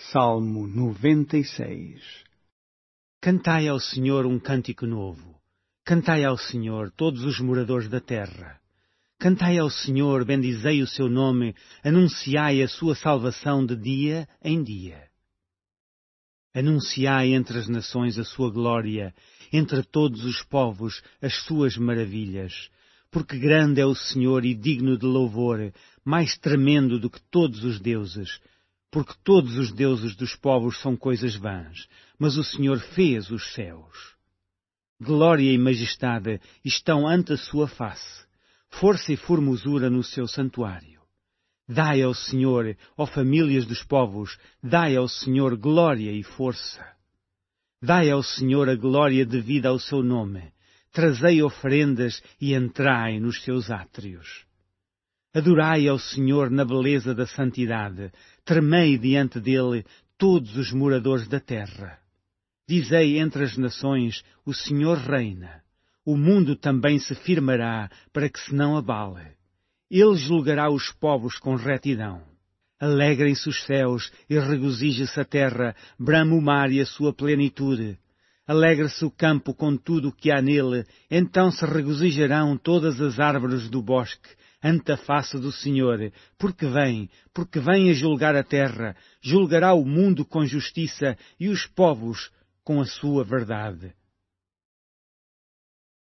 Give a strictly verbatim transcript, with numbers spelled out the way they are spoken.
Salmo noventa e seis. Cantai ao Senhor um cântico novo. Cantai ao Senhor, todos os moradores da terra. Cantai ao Senhor, bendizei o seu nome, anunciai a sua salvação de dia em dia. Anunciai entre as nações a sua glória, entre todos os povos as suas maravilhas. Porque grande é o Senhor e digno de louvor, mais tremendo do que todos os deuses. Porque todos os deuses dos povos são coisas vãs, mas o Senhor fez os céus. Glória e majestade estão ante a sua face, força e formosura no seu santuário. Dai ao Senhor, ó famílias dos povos, dai ao Senhor glória e força. Dai ao Senhor a glória devida ao seu nome, trazei oferendas e entrai nos seus átrios. Adorai ao Senhor na beleza da santidade, tremei diante dele todos os moradores da terra. Dizei entre as nações, o Senhor reina. O mundo também se firmará para que se não abale. Ele julgará os povos com retidão. Alegrem-se os céus e regozije-se a terra, brame o mar e a sua plenitude. Alegre-se o campo com tudo o que há nele, então se regozijarão todas as árvores do bosque, ante a face do Senhor, porque vem, porque vem a julgar a terra, julgará o mundo com justiça e os povos com a sua verdade.